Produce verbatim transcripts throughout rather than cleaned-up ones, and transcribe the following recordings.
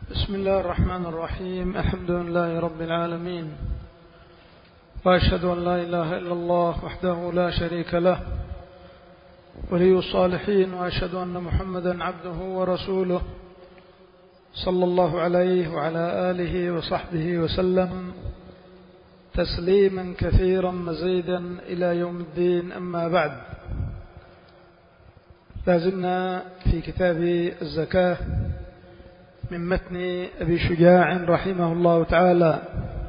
بسم الله الرحمن الرحيم. الحمد لله رب العالمين، وأشهد أن لا إله إلا الله وحده لا شريك له ولي الصالحين، وأشهد أن محمدا عبده ورسوله صلى الله عليه وعلى آله وصحبه وسلم تسليما كثيرا مزيدا إلى يوم الدين. أما بعد، لازلنا في كتاب الزكاة من متن أبي شجاع رحمه الله تعالى،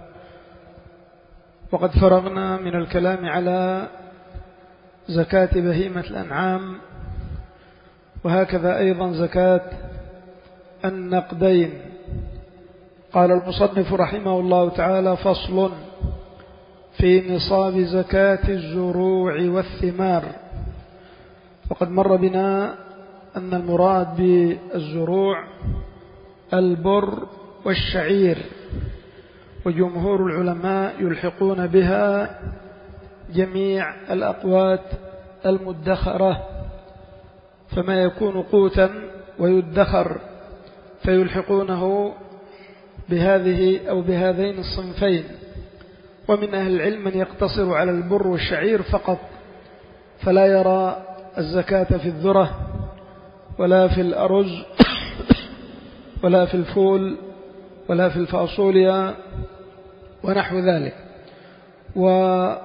وقد فرغنا من الكلام على زكاة بهيمة الأنعام، وهكذا أيضا زكاة النقدين. قال المصنف رحمه الله تعالى: فصل في نصاب زكاة الزروع والثمار. وقد مر بنا أن المراد بالزروع البر والشعير، وجمهور العلماء يلحقون بها جميع الأقوات المدخرة، فما يكون قوتا ويدخر فيلحقونه بهذه أو بهذين الصنفين. ومن أهل العلم من يقتصر على البر والشعير فقط، فلا يرى الزكاة في الذرة ولا في الأرز ولا في الفول ولا في الفاصوليا ونحو ذلك. وأما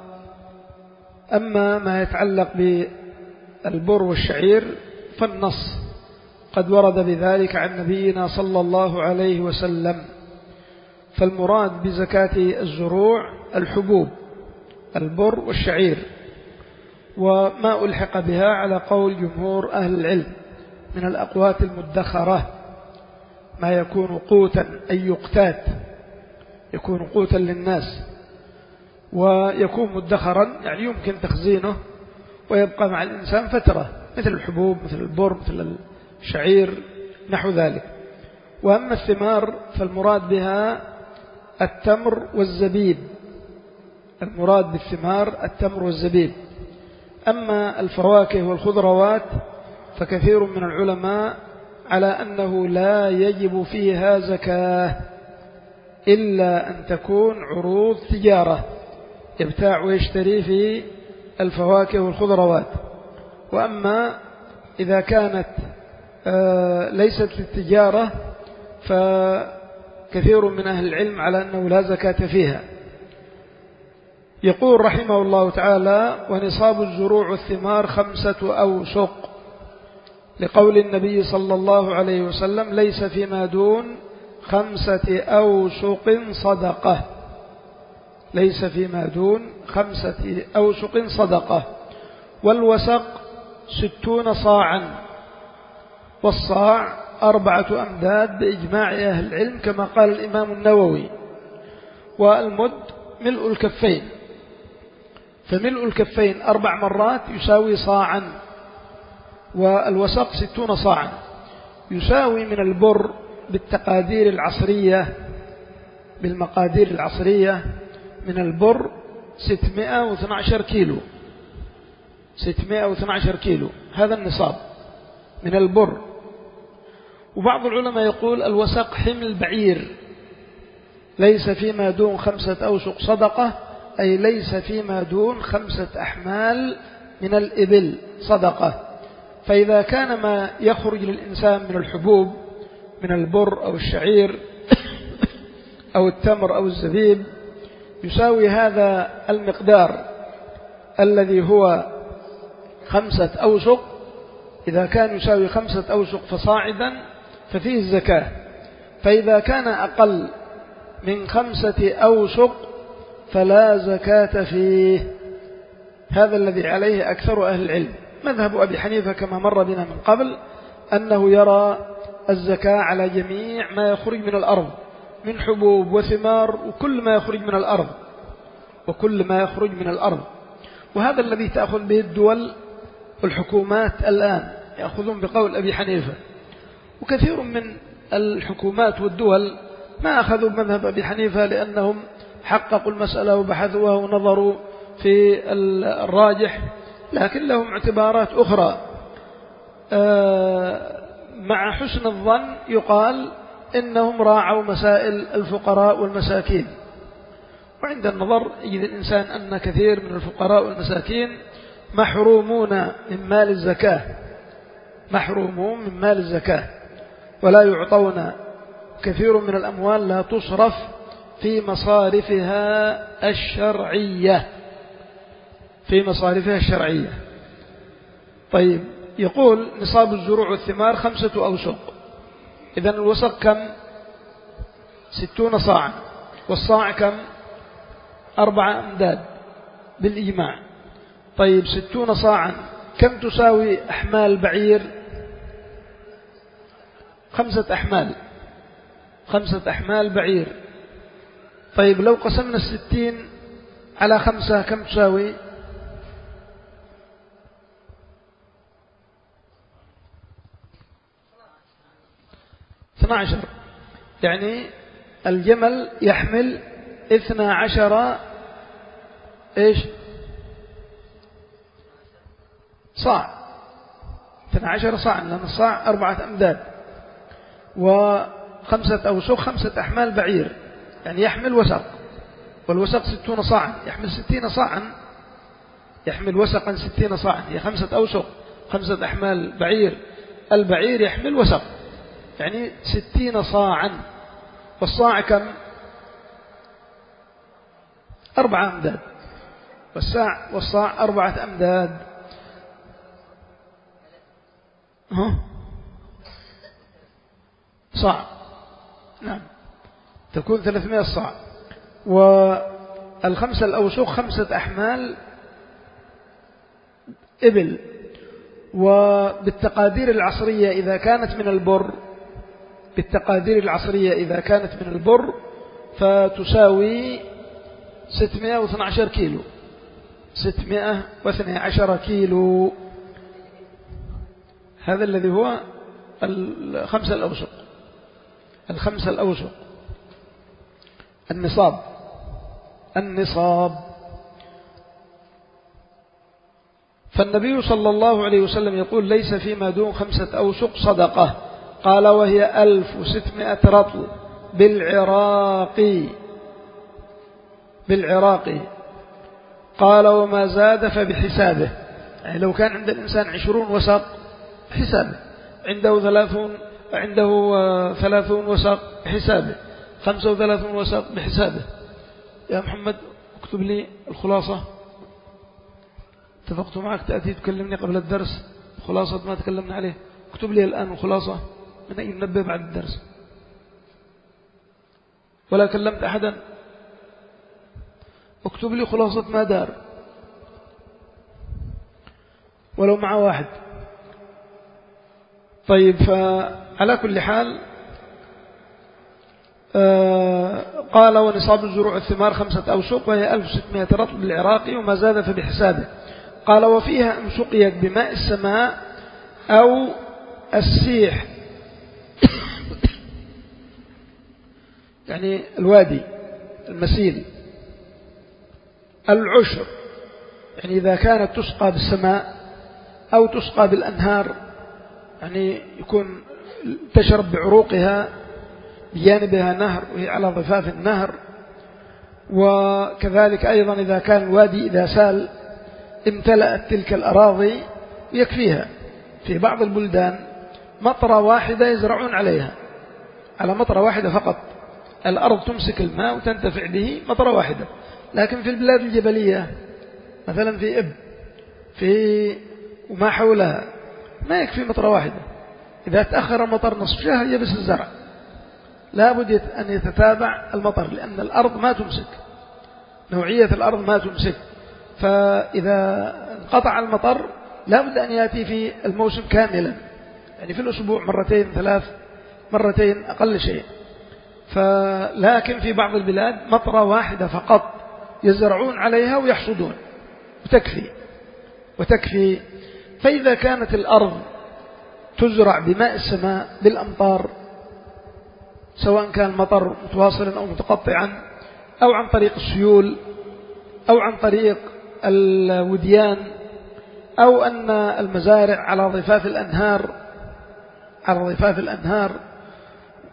ما يتعلق بالبر والشعير فالنص قد ورد بذلك عن نبينا صلى الله عليه وسلم. فالمراد بزكاة الزروع الحبوب البر والشعير، وما ألحق بها على قول جمهور أهل العلم من الأقوات المدخرة، ما يكون قوتا أي يقتات، يكون قوتا للناس ويكون مدخرا، يعني يمكن تخزينه ويبقى مع الإنسان فترة، مثل الحبوب مثل البر مثل الشعير نحو ذلك. وأما الثمار فالمراد بها التمر والزبيب، المراد بالثمار التمر والزبيب. أما الفواكه والخضروات فكثير من العلماء على أنه لا يجب فيها زكاة إلا أن تكون عروض تجارة، يبتاع ويشتري في الفواكه والخضروات. وأما إذا كانت ليست للتجارة فكثير من أهل العلم على أنه لا زكاة فيها. يقول رحمه الله تعالى: ونصاب الزروع والثمار خمسة أوسق، لقول النبي صلى الله عليه وسلم: ليس فيما دون خمسة أوسق صدقة، ليس فيما دون خمسة أوسق صدقة. والوسق ستون صاعا، والصاع أربعة أمداد بإجماع أهل العلم كما قال الإمام النووي. والمد ملء الكفين، فملء الكفين أربع مرات يساوي صاعا، والوسق ستون صاعا. يساوي من البر بالتقادير العصرية، بالمقادير العصرية من البر ستمائة واثني عشر كيلو، ستمائة واثني عشر كيلو هذا النصاب من البر. وبعض العلماء يقول الوسق حمل بعير، ليس فيما دون خمسة أوسق صدقة، أي ليس فيما دون خمسة أحمال من الإبل صدقة. فإذا كان ما يخرج للإنسان من الحبوب من البر أو الشعير أو التمر أو الزبيب يساوي هذا المقدار الذي هو خمسة أوسق، إذا كان يساوي خمسة أوسق فصاعدا ففيه الزكاة. فإذا كان أقل من خمسة أوسق فلا زكاة فيه. هذا الذي عليه أكثر أهل العلم. مذهب أبي حنيفة كما مر بنا من قبل أنه يرى الزكاة على جميع ما يخرج من الأرض من حبوب وثمار، وكل ما يخرج من الأرض وكل ما يخرج من الأرض. وهذا الذي تأخذ به الدول والحكومات الآن، يأخذون بقول أبي حنيفة. وكثير من الحكومات والدول ما أخذوا بمذهب أبي حنيفة لأنهم حققوا المسألة وبحثوها ونظروا في الراجح، لكن لهم اعتبارات أخرى. مع حسن الظن يقال إنهم راعوا مسائل الفقراء والمساكين. وعند النظر يجد الإنسان أن كثير من الفقراء والمساكين محرومون من مال الزكاة، محرومون من مال الزكاة ولا يعطون، كثير من الأموال لا تصرف في مصارفها الشرعية، في مصارفها الشرعية. طيب، يقول نصاب الزروع والثمار خمسة أوسق، إذن الوسق كم؟ ستون صاعا، والصاع كم؟ أربعة أمداد بالإجماع. طيب، ستون صاعا كم تساوي أحمال بعير؟ خمسة أحمال، خمسة أحمال بعير. طيب، لو قسمنا الستين على خمسة كم تساوي؟ اثنا عشر. يعني الجمل يحمل اثنا عشر ايش؟ صاع، اثنا عشر صاع، لأن الصاع أربعة أمداد، وخمسة أوسق خمسة أحمال بعير، يعني يحمل وسق، والوسق ستون صاعا، يحمل ستين صاعا، يحمل وسقا ستين صاعا، هي خمسة أوسق خمسة أحمال بعير، البعير يحمل وسق، يعني ستين صاعا. والصاع كم؟ أربعة أمداد، والساع والصاع أربعة أمداد. ها؟ صاع، نعم، تكون ثلاثمائة صاع. والخمسة الأوسق خمسة أحمال إبل. وبالتقادير العصرية إذا كانت من البر، بالتقادير العصرية إذا كانت من البر فتساوي ستمائة واثني عشر كيلو، ستمائة واثني عشر كيلو. هذا الذي هو الخمسة الأوسق، الخمسة الأوسق النصاب، النصاب. فالنبي صلى الله عليه وسلم يقول ليس فيما دون خمسة أوسق صدقة. قال وهي ألف وستمائة رطل بالعراق، بالعراق. قال وما زاد فبحسابه، يعني لو كان عند الإنسان عشرون وسق بحسابه، عنده ثلاثون عنده ثلاثون وسق بحسابه، خمسة وثلاثون وسق بحسابه. يا محمد اكتب لي الخلاصة، اتفقت معك تأتي تكلمني قبل الدرس خلاصة ما تكلمنا عليه، اكتب لي الآن الخلاصة من أي ننبه بعد الدرس. ولا كلمت أحدا؟ اكتب لي خلاصة ما دار ولو مع واحد. طيب، فعلى كل حال آه قال ونصاب الزروع والثمار خمسة أوسق وهي ألف وستمائة رطل بالعراق وما زاد فبحسابه. قال وفيها إن سقيت بماء السماء أو السيح يعني الوادي المسيل. العشر يعني إذا كانت تسقى بالسماء أو تسقى بالأنهار، يعني يكون تشرب بعروقها بجانبها نهر وهي على ضفاف النهر. وكذلك أيضا إذا كان الوادي إذا سال امتلأت تلك الأراضي يكفيها. في بعض البلدان مطرة واحدة يزرعون عليها، على مطرة واحدة فقط، الأرض تمسك الماء وتنتفع به مطرة واحدة. لكن في البلاد الجبلية مثلا في إب في وما حولها ما يكفي مطرة واحدة. إذا تأخر المطر نصف شهر يبس الزرع، لا بد أن يتتابع المطر، لأن الأرض ما تمسك، نوعية الأرض ما تمسك. فإذا انقطع المطر لا بد أن يأتي في الموسم كاملا، يعني في الأسبوع مرتين ثلاث مرتين أقل شيء. فلكن في بعض البلاد مطرة واحدة فقط يزرعون عليها ويحصدون وتكفي وتكفي. فإذا كانت الأرض تزرع بماء السماء بالأمطار، سواء كان المطر متواصلا أو متقطعا أو عن طريق السيول أو عن طريق الوديان أو أن المزارع على ضفاف الأنهار على ضفاف الأنهار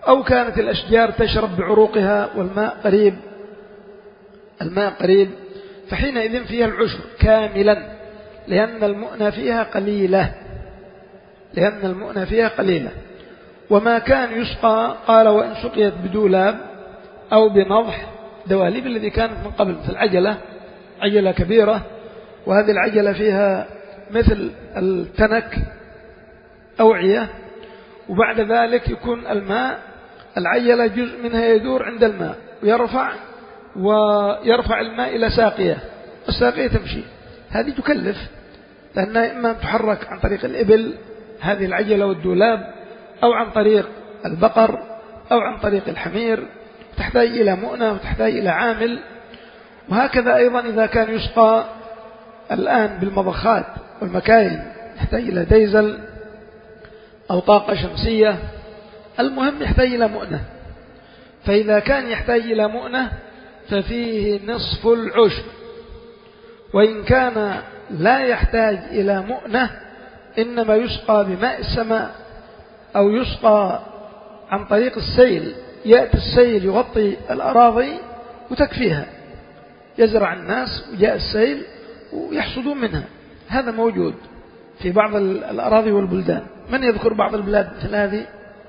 أو كانت الأشجار تشرب بعروقها والماء قريب الماء قريب فحينئذ فيها العشر كاملا، لأن المؤنة فيها قليلة لأن المؤنة فيها قليلة. وما كان يسقى قال وإن سقيت بدولاب أو بنضح، دواليب الذي كانت من قبل مثل العجلة، عجلة كبيرة وهذه العجلة فيها مثل التنك أوعية، وبعد ذلك يكون الماء العجلة جزء منها يدور عند الماء ويرفع ويرفع الماء إلى ساقية، الساقية تمشي. هذه تكلف لأنها إما تحرك عن طريق الإبل هذه العجلة والدولاب، أو عن طريق البقر، أو عن طريق الحمير، تحتاج إلى مؤنة وتحتاج إلى عامل. وهكذا أيضا إذا كان يسقى الآن بالمضخات والمكاين يحتاج إلى ديزل أو طاقة شمسية، المهم يحتاج إلى مؤنة. فإذا كان يحتاج إلى مؤنة ففيه نصف العشر، وإن كان لا يحتاج إلى مؤنة إنما يسقى بماء السماء أو يسقى عن طريق السيل، يأتي السيل يغطي الأراضي وتكفيها، يزرع الناس وجاء السيل ويحصدون منها. هذا موجود في بعض الأراضي والبلدان. من يذكر بعض البلاد مثل هذه؟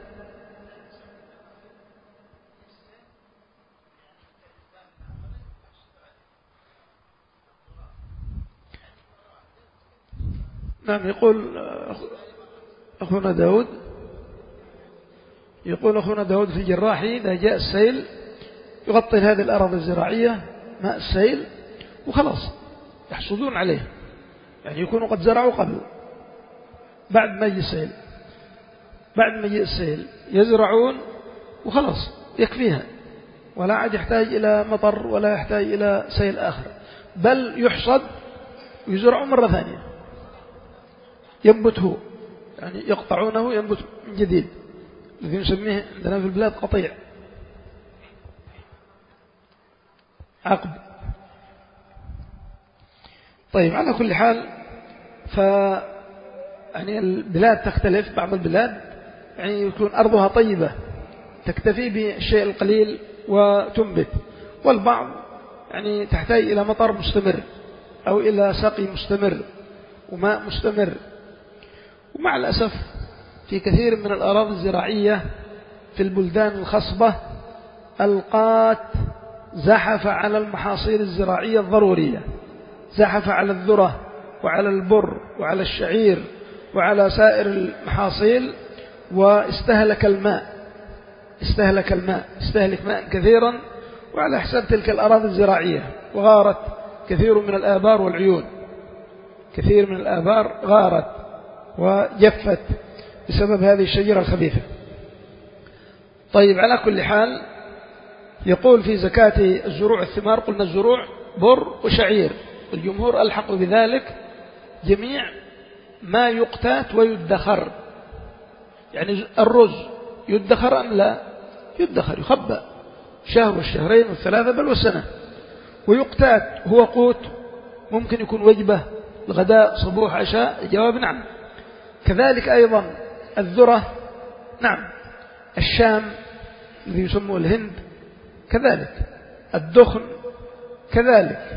نعم. يقول أخونا داود يقول أخونا داود في الجراحي إذا جاء السيل يغطي هذه الأراضي الزراعية ماء السيل وخلاص يحصدون عليه، يعني يكونوا قد زرعوا قبل بعد ما يجي السيل بعد ما يجي السيل يزرعون وخلاص يكفيها، ولا عاد يحتاج إلى مطر ولا يحتاج إلى سيل آخر، بل يحصد ويزرعون مرة ثانية، ينبته يعني يقطعونه ينبت من جديد، الذي نسميه عندنا في البلاد قطيع عقب. طيب على كل حال ف يعني البلاد تختلف، بعض البلاد يعني يكون أرضها طيبة تكتفي بالشيء القليل وتنبت، والبعض يعني تحتاج إلى مطر مستمر أو إلى سقي مستمر وماء مستمر. ومع الأسف في كثير من الأراضي الزراعية في البلدان الخصبة القات زحف على المحاصيل الزراعية الضرورية، زحف على الذرة وعلى البر وعلى الشعير وعلى سائر المحاصيل، واستهلك الماء استهلك الماء استهلك ماء كثيرا وعلى حساب تلك الأراضي الزراعية، وغارت كثير من الآبار والعيون، كثير من الآبار غارت وجفت بسبب هذه الشجرة الخبيثة. طيب على كل حال يقول في زكاة الزروع الثمار، قلنا الزروع بر وشعير، الجمهور ألحقوا بذلك جميع ما يقتات ويدخر، يعني الرز يدخر أم لا؟ يدخر، يخبأ شهر والشهرين والثلاثة بل والسنة، ويقتات هو قوت، ممكن يكون وجبة الغداء صبوح عشاء، الجواب نعم. كذلك أيضا الذرة، نعم. الشام الذي يسموه الهند كذلك، الدخن كذلك،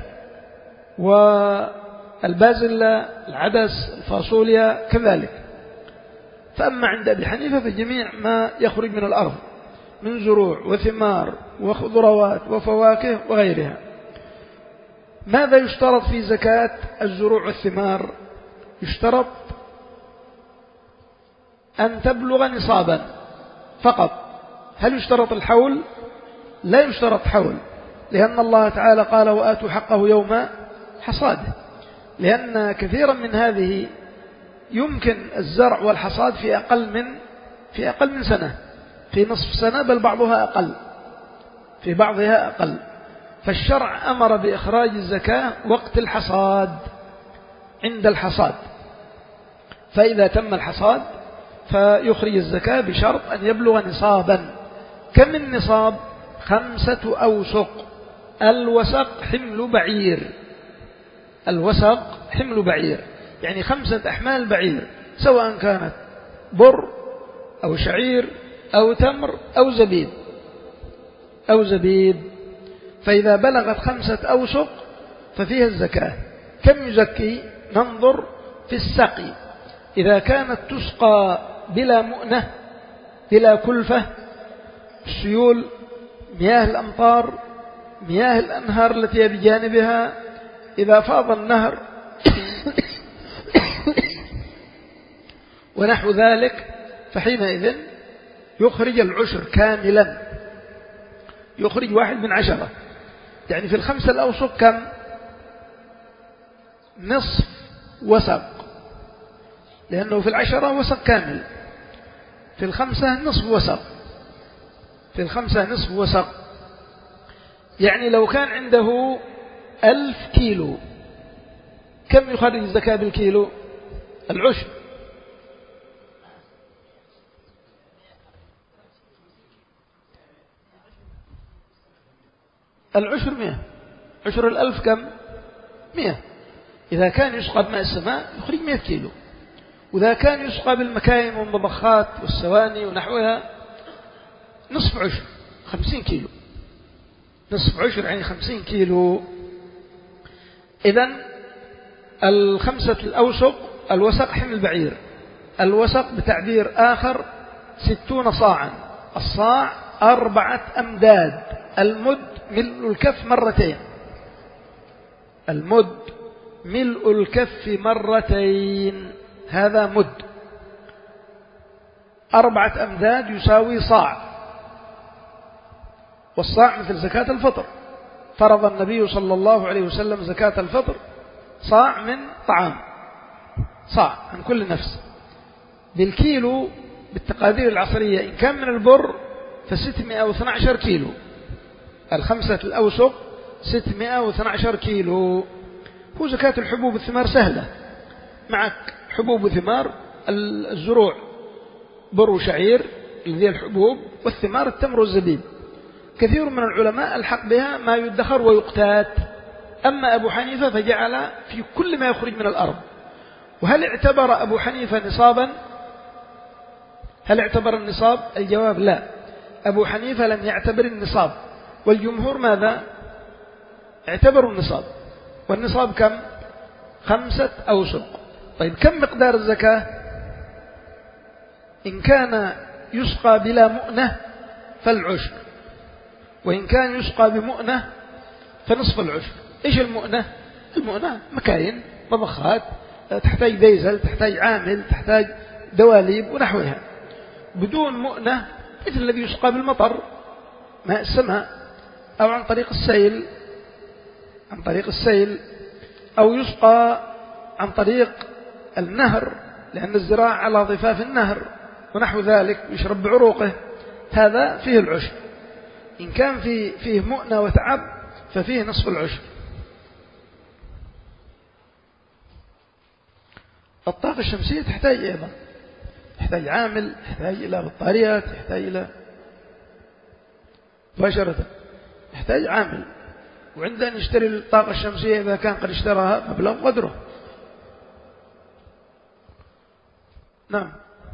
والبازلة العدس الفاصوليا كذلك. فأما عند أبي حنيفة فجميع ما يخرج من الأرض من زروع وثمار وخضروات وفواكه وغيرها. ماذا يشترط في زكاة الزروع والثمار؟ يشترط أن تبلغ نصابا فقط. هل يشترط الحول؟ لا يشترط حول، لأن الله تعالى قال وآتوا حقه يوم حصاده، لأن كثيرا من هذه يمكن الزرع والحصاد في أقل من في أقل من سنة، في نصف سنة، بل بعضها أقل، في بعضها أقل. فالشرع أمر بإخراج الزكاة وقت الحصاد، عند الحصاد، فإذا تم الحصاد فيخرج الزكاة بشرط أن يبلغ نصابا. كم النصاب؟ خمسة أوسق. الوسق حمل بعير، الوسق حمل بعير، يعني خمسة أحمال بعير، سواء كانت بر أو شعير أو تمر أو زبيب أو زبيب. فإذا بلغت خمسة أوسق ففيها الزكاة. كم يزكي؟ ننظر في السقي. إذا كانت تسقى بلا مؤنة بلا كلفة، السيول، مياه الأمطار، مياه الأنهار التي بجانبها، إذا فاض النهر ونحو ذلك، فحينئذ يخرج العشر كاملا، يخرج واحد من عشرة. يعني في الخمسة الأوسق كم؟ نصف وسق، لأنه في العشرة وسق كامل، في الخمسة نصف وسق، في الخمسة نصف وسق. يعني لو كان عنده ألف كيلو، كم يخرج الزكاة بالكيلو؟ العشر. العشر مئة. عشر الألف كم؟ مئة. إذا كان يسقى بماء السماء يخرج مئة كيلو، وإذا كان يسقى بالمكاين والمضخات والسواني ونحوها نصف عشر، خمسين كيلو. نصف عشر يعني خمسين كيلو. إذن الخمسة الأوسق الوسق حمل بعير، الوسق بتعبير آخر ستون صاعا. الصاع أربعة أمداد. المد ملء الكف مرتين، المد ملء الكف مرتين، هذا مد. أربعة أمداد يساوي صاع، والصاع مثل زكاة الفطر. فرض النبي صلى الله عليه وسلم زكاة الفطر صاع من طعام، صاع عن كل نفس. بالكيلو بالتقادير العصرية إن كان من البر فستمائة واثني عشر كيلو. الخمسة الأوسق ستمائة واثني عشر كيلو. هو زكاة الحبوب والثمار سهلة، معك حبوب وثمار. الزروع بر وشعير الذي الحبوب، والثمار التمر والزبيب. كثير من العلماء الحق بها ما يدخر ويقتات. أما أبو حنيفة فجعل في كل ما يخرج من الأرض. وهل اعتبر أبو حنيفة نصابا؟ هل اعتبر النصاب؟ الجواب لا. أبو حنيفة لم يعتبر النصاب، والجمهور ماذا؟ اعتبروا النصاب. والنصاب كم؟ خمسة أوسق. طيب كم مقدار الزكاة؟ إن كان يسقى بلا مؤنة فالعشر، وإن كان يسقى بمؤنة فنصف العشر. إيش المؤنة؟ المؤنة مكاين، مضخات، تحتاج ديزل، تحتاج عامل، تحتاج دواليب ونحوها. بدون مؤنة مثل الذي يسقى بالمطر، ماء السماء، أو عن طريق السيل، عن طريق السيل، أو يسقى عن طريق النهر، لأن الزراعة على ضفاف النهر ونحو ذلك، يشرب بعروقه، هذا فيه العشر. إن كان فيه, فيه مؤنة وتعب ففيه نصف العشر. الطاقة الشمسية تحتاج أيضا، تحتاج عامل، تحتاج إلى بطاريات، تحتاج إلى مباشرة يحتاج عامل. وعندنا نشتري الطاقة الشمسية إذا كان قد اشتراها مبلغ قدره. نعم.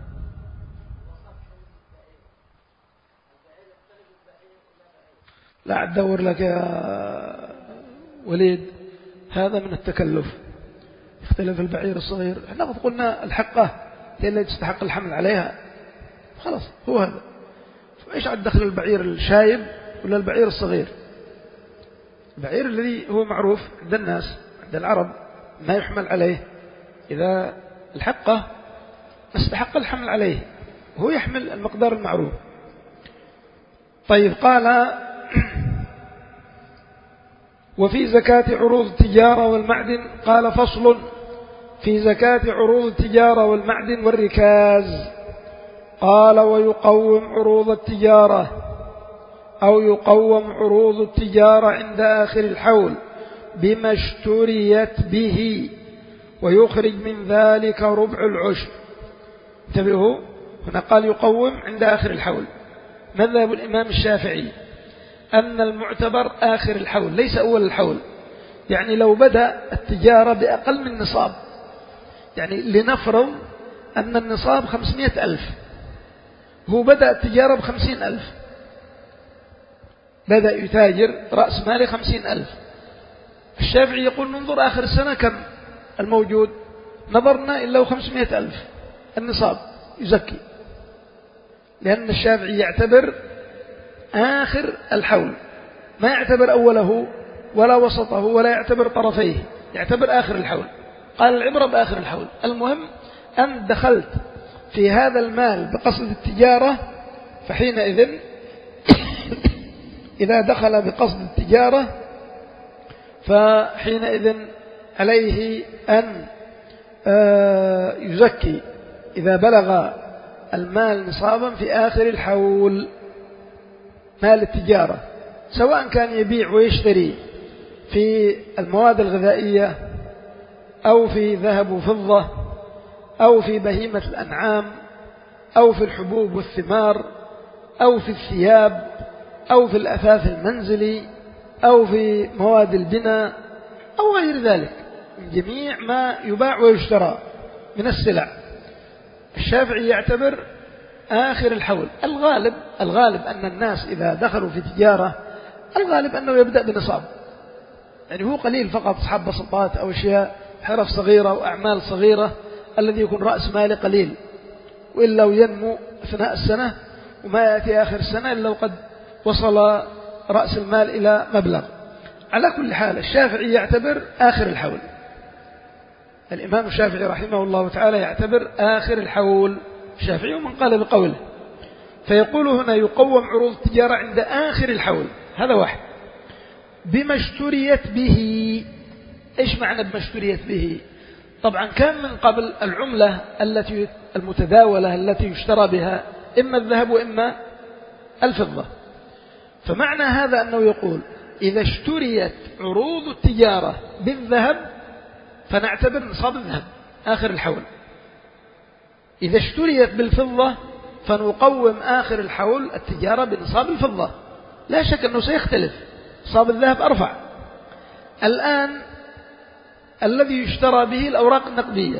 لا أدور لك يا وليد، هذا من التكلف. يختلف البعير الصغير، احنا قد قلنا الحقة هي التي تستحق الحمل عليها، خلاص هو هذا. فإيش عاد دخل البعير الشايب ولا البعير الصغير؟ البعير الذي هو معروف عند الناس، عند العرب، ما يحمل عليه. إذا الحقة استحق الحمل عليه، هو يحمل المقدار المعروف. طيب قال وفي زكاة عروض التجارة والمعدن، قال فصل في زكاة عروض التجارة والمعدن والركاز. قال ويقوم عروض التجارة أو يقوم عروض التجارة عند آخر الحول بما اشتريت به، ويخرج من ذلك ربع العشر. انتبهوا، هنا قال يقوم عند آخر الحول. مذهب الإمام الشافعي أن المعتبر آخر الحول ليس أول الحول. يعني لو بدأ التجارة بأقل من نصاب، يعني لنفرض أن النصاب خمسمائة ألف هو بدأ التجارة بخمسين ألف، بدأ يتاجر رأس ماله خمسين ألف. الشافعي يقول ننظر آخر السنة كم الموجود، نظرنا إلا خمسمائة ألف النصاب يزكي، لأن الشافعي يعتبر آخر الحول، ما يعتبر أوله ولا وسطه ولا يعتبر طرفيه، يعتبر آخر الحول. قال العبرة بآخر الحول. المهم أن دخلت في هذا المال بقصد التجارة، فحينئذ إذا دخل بقصد التجارة فحينئذ عليه أن يزكي إذا بلغ المال نصابا في آخر الحول، مال التجارة، سواء كان يبيع ويشتري في المواد الغذائية أو في ذهب وفضة أو في بهيمة الأنعام أو في الحبوب والثمار أو في الثياب أو في الأثاث المنزلي أو في مواد البناء أو غير ذلك من جميع ما يباع ويشترى من السلع. الشافعي يعتبر آخر الحول. الغالب الغالب أن الناس إذا دخلوا في تجارة الغالب أنه يبدأ بنصاب، يعني هو قليل فقط أصحاب بسطات أو أشياء حرف صغيرة وأعمال صغيرة الذي يكون رأس ماله قليل، وإلا ينمو أثناء السنة وما يأتي آخر السنة إلا وقد وصل رأس المال إلى مبلغ. على كل حال الشافعي يعتبر آخر الحول، الإمام الشافعي رحمه الله تعالى يعتبر آخر الحول الشافعي، ومن قال بقوله. فيقول هنا يقوم عروض التجارة عند آخر الحول، هذا واحد. بما اشتريت به. إيش معنى بما اشتريت به؟ طبعا كان من قبل العملة التي المتداولة التي يشترى بها إما الذهب وإما الفضة، فمعنى هذا أنه يقول إذا اشتريت عروض التجارة بالذهب فنعتبر نصاب الذهب آخر الحول، إذا اشتريت بالفضة فنقوم آخر الحول التجارة بنصاب الفضة. لا شك أنه سيختلف، نصاب الذهب أرفع. الآن الذي يشترى به الأوراق النقدية،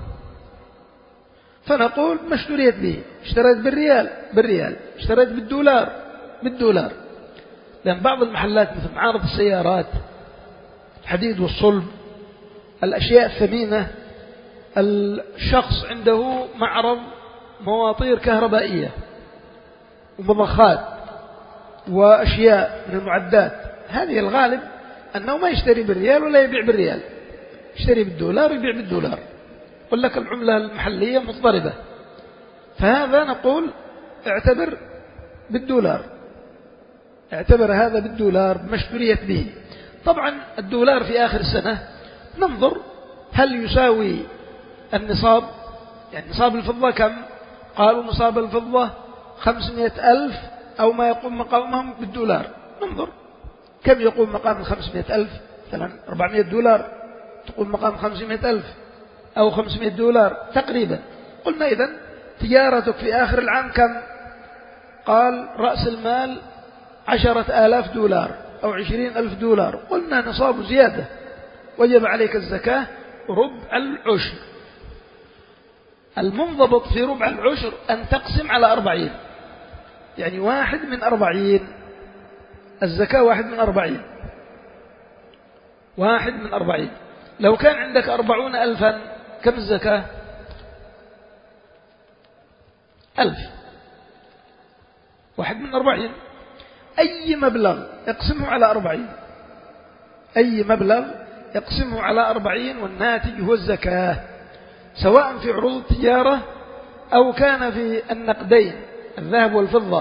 فنقول ما اشتريت به، اشتريت بالريال بالريال، اشتريت بالدولار بالدولار، لأن بعض المحلات مثل معارض السيارات، الحديد والصلب، الأشياء الثمينة، الشخص عنده معرض مواطير كهربائية ومضخات وأشياء من المعدات، هذه الغالب أنه ما يشتري بالريال ولا يبيع بالريال، يشتري بالدولار ويبيع بالدولار، يقول لك العملة المحلية مضطربة، فهذا نقول اعتبر بالدولار، اعتبر هذا بالدولار ما اشتريت به. طبعا الدولار في آخر السنة ننظر هل يساوي النصاب، يعني نصاب الفضة كم؟ قالوا نصاب الفضة خمسمائة ألف أو ما يقوم مقامهم بالدولار، ننظر كم يقوم مقام خمسمائة ألف، مثلا أربعمائة دولار تقوم مقام خمسمائة ألف أو خمسمائة دولار تقريبا. قلنا إذن تجارتك في آخر العام كم؟ قال رأس المال عشرة آلاف دولار أو عشرين ألف دولار، قلنا نصاب زيادة، وجب عليك الزكاة ربع العشر. المنضبط في ربع العشر أن تقسم على أربعين، يعني واحد من أربعين، الزكاة واحد من أربعين، واحد من أربعين. لو كان عندك أربعون ألفا كم الزكاة؟ ألف، واحد من أربعين. أي مبلغ يقسمه على أربعين، أي مبلغ يقسمه على أربعين والناتج هو الزكاة، سواء في عروض التجارة أو كان في النقدين الذهب والفضة،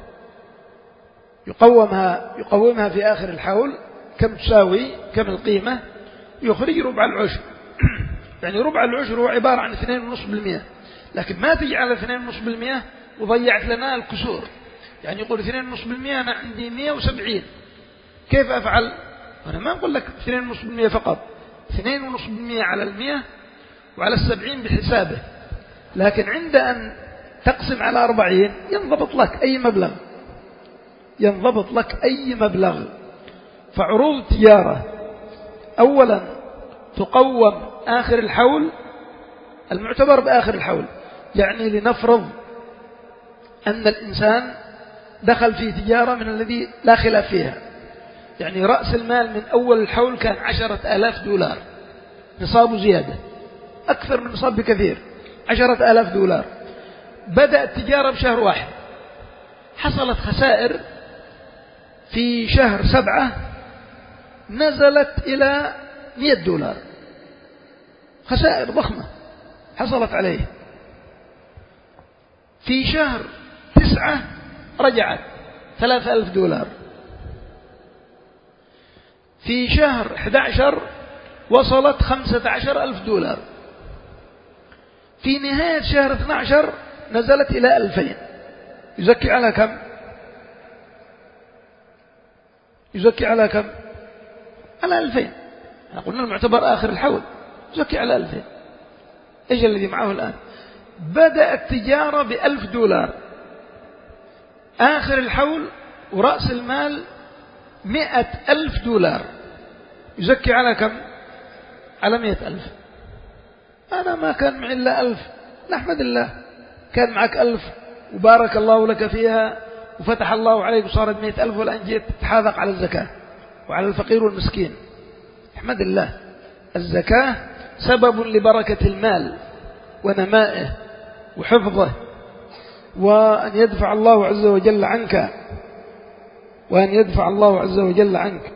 يقومها يقومها في آخر الحول كم تساوي، كم القيمة، يخرج ربع العشر. يعني ربع العشر هو عبارة عن اثنين ونصف بالمئة، لكن ما تجي على اثنين ونصف بالمئة وضيعت لنا الكسور، يعني يقول اثنين ونصف بالمئة أنا عندي مئة وسبعين، كيف أفعل؟ أنا ما أقول لك اثنين ونصف بالمئة فقط، اثنين ونصف بالمئة على المئة وعلى السبعين بحسابه، لكن عند أن تقسم على أربعين ينضبط لك أي مبلغ، ينضبط لك أي مبلغ. فعروض التجارة أولا تقوم آخر الحول، المعتبر بآخر الحول، يعني لنفرض أن الإنسان دخل في تجارة من الذي لا خلاف فيها، يعني رأس المال من أول الحول كان عشرة آلاف دولار، نصابه زيادة أكثر من نصاب بكثير، عشرة آلاف دولار. بدأ التجارة بشهر واحد، حصلت خسائر في شهر سبعة نزلت إلى مئة دولار، خسائر ضخمة حصلت عليه. في شهر تسعة رجعت ثلاثة ألف دولار. في شهر أحد عشر وصلت خمسة عشر ألف دولار. في نهاية شهر اثني عشر نزلت إلى ألفين. يزكي على كم؟ يزكي على كم؟ على ألفين. قلنا المعتبر آخر الحول، يزكي على ألفين. إيش الذي معه الآن؟ بدأ التجارة بألف دولار، آخر الحول ورأس المال مئة ألف دولار، يزكي على كم؟ على مئة ألف. أنا ما كان معي إلا ألف، نحمد الله. كان معك ألف وبارك الله لك فيها وفتح الله عليك وصارت مئة ألف، والآن جيت تحاذق على الزكاة وعلى الفقير والمسكين. احمد الله. الزكاة سبب لبركة المال ونمائه وحفظه، وأن يدفع الله عز وجل عنك وأن يدفع الله عز وجل عنك.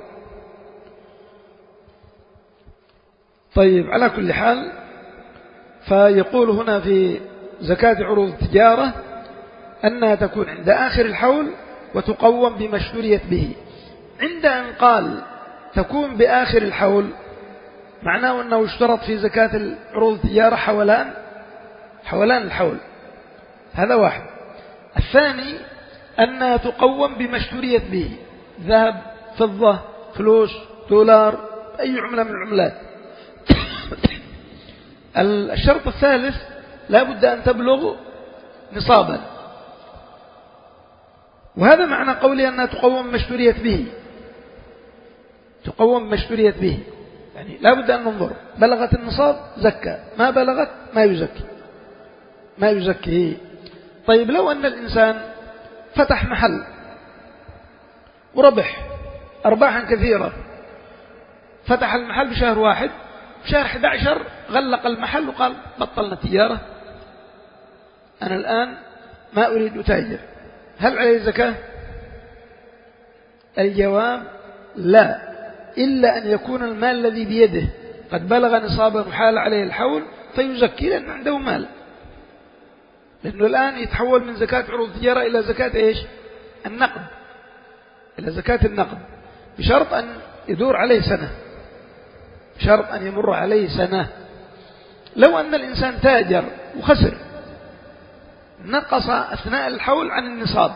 طيب، على كل حال، فيقول هنا في زكاة عروض التجارة أنها تكون عند آخر الحول وتقوم بما اشتريت به. عند أن قال تكون بآخر الحول، معناه أنه اشترط في زكاة عروض التجارة حولان حولان الحول، هذا واحد. الثاني أنها تقوم بما اشتريت به، ذهب، فضة، فلوس، دولار، أي عملة من العملات. الشرط الثالث لا بد أن تبلغ نصابا، وهذا معنى قولي أنها تقوم بما اشتريت به. تقوم بما اشتريت به يعني لا بد أن ننظر، بلغت النصاب زكى، ما بلغت ما يزكي ما يزكي. طيب، لو أن الإنسان فتح محل وربح أرباحا كثيرة، فتح المحل بشهر واحد، بشهر أحد عشر غلق المحل وقال بطلنا تجارة، أنا الآن ما أريد أتاجر، هل عليه زكاة؟ الجواب لا، إلا أن يكون المال الذي بيده قد بلغ نصابا وحال عليه الحول فيزكي، لأنه عنده مال. لأنه الآن يتحول من زكاة عروض التجارة إلى زكاة إيش؟ النقد، إلى زكاة النقد، بشرط أن يدور عليه سنة، بشرط أن يمر عليه سنة. لو أن الإنسان تاجر وخسر، نقص أثناء الحول عن النصاب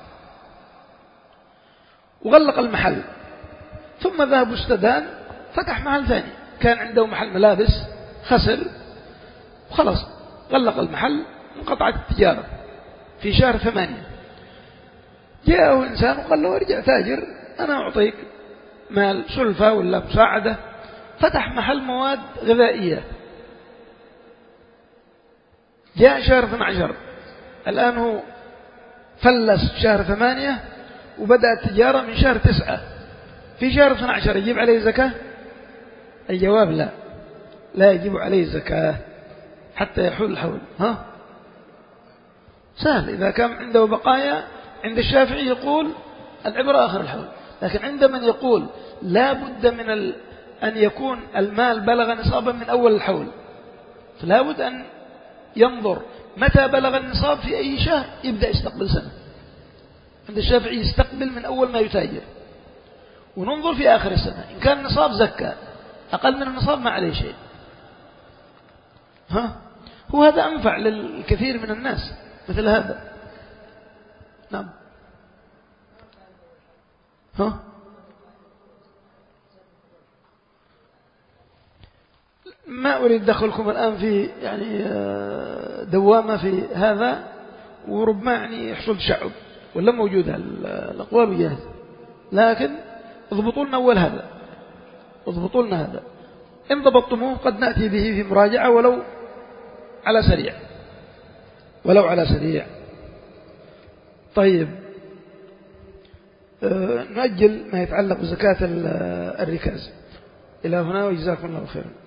وغلق المحل، ثم ذهب واستدان، فتح محل ثاني، كان عنده محل ملابس، خسر وخلص، غلق المحل، انقطعت التجارة في شهر ثمانية. جاءه إنسان وقال له ارجع تاجر، أنا أعطيك مال سلفة ولا مساعدة. فتح محل مواد غذائية، جاء شهر اثني عشر، الآن هو فلس شهر ثمانية وبدأ التجارة من شهر تسعة. في شهر اثني عشر يجيب عليه زكاة؟ الجواب لا، لا يجب عليه زكاة حتى يحول الحول. ها سهل، إذا كان عنده بقايا. عند الشافعي يقول العبرة آخر الحول، لكن عند من يقول لا بد من ال... أن يكون المال بلغ نصابا من أول الحول، فلا بد أن ينظر متى بلغ النصاب في أي شهر يبدأ يستقبل سنة. عند الشافعي يستقبل من أول ما يتاجر، وننظر في آخر السنة، إن كان النصاب زكاة، أقل من النصاب ما عليه شيء. ها هو هذا أنفع للكثير من الناس مثل هذا. نعم. ها ما أريد دخلكم الآن في يعني دوامة في هذا، وربما يعني يحصل تشعب ولا موجودة الأقوال جاهزة، لكن اضبطوا لنا أول هذا، اضبطوا لنا هذا. إن ضبطتموه قد نأتي به في مراجعة ولو على سريع، ولو على سريع. طيب نؤجل ما يتعلق بزكاة الركاز إلى هنا، وجزاكم الله خيرا.